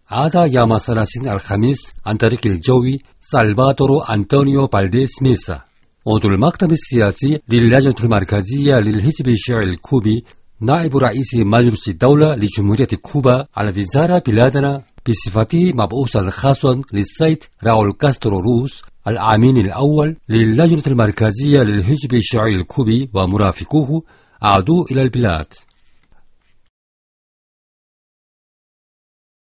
عاد يوم 30 الخميس عن طريق الجوي سالفادور أنطونيو بالديس ميسا عضو المكتب السياسي للجنة المركزية للحزب الشيوعي الكوبي نائب رئيس مجلس الدولة لجمهورية كوبا الذي زار بلادنا بصفته مبعوثا خاصا للسيد راول كاسترو روس الأمين الأول للجنة المركزية للحزب الشيوعي الكوبي ومرافقوه عادوا إلى البلاد.